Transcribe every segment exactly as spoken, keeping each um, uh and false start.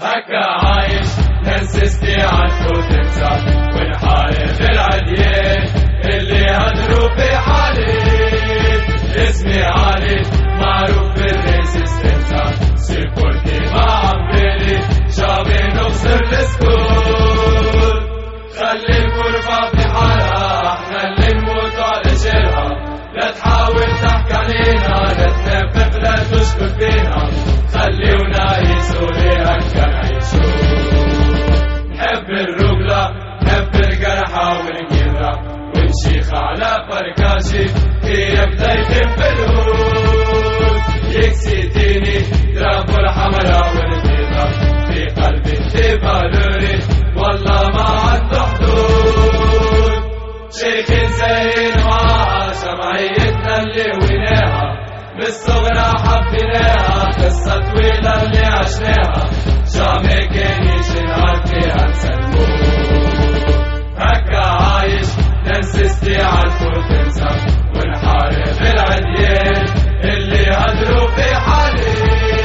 هكا عايش ننسستي عالفوت تنسى ونحارب العديان اللي هدروا في حالي. اسمي علي معروف بالريزيستنسا سيبورتي مع عمبيلي شعبي نكسر السكور. خلي الغربة في حالها احنا اللي نموت على شيلها. لا تحاول تحكي علينا لا تنفذ لا تشكر فينا. خليونا يسولي هكا نعيشو. نحب الرجلة نحب الجرحى والجيرة ونشيخ على فركاشي هي بداية الفلوس. يكسيتيني درابو الحمراء والبيضة في قلبي انتي بالوري والله ما عنده حدود. شيخ زين معاها جمعيتنا اللي ويناها من الصغرى حبيناها قصة طويلة اللي عشناها جامي كان يجي نهار فيها نسلموه. هكا عايش ننسستي عالفوت تنسى ونحارب العديان اللي هدروا في حالي.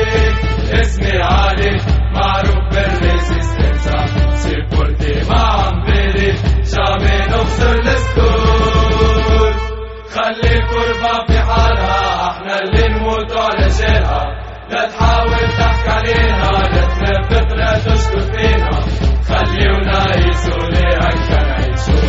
اسمي علي معروف بالريزيستنسا سيبورتي مع عمبيلي جامي نكسر السكور. خلي الغربة في حالها احنا اللي نموت على شيلها. لا تحاول تحكي علينا لا تنفذ لا تشكر فينا. خليونا يسولي هكا نعيشو.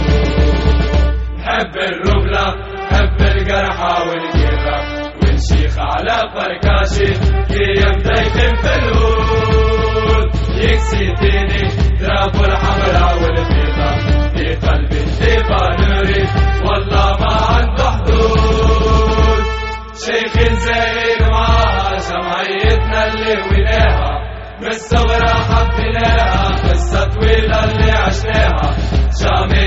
نحب الرجلة نحب الجرحى والجيرة ونشيخ على فركاشي هي بداية الفلود. يكسيتيني درابو الحمراء والبيضة في قلبي انتي بالوري والله ما عنده حدود. شيخ زين معاها جمعيتنا اللي ويناها من الصغرى حبيناها قصة طويلة اللي عشناها جامي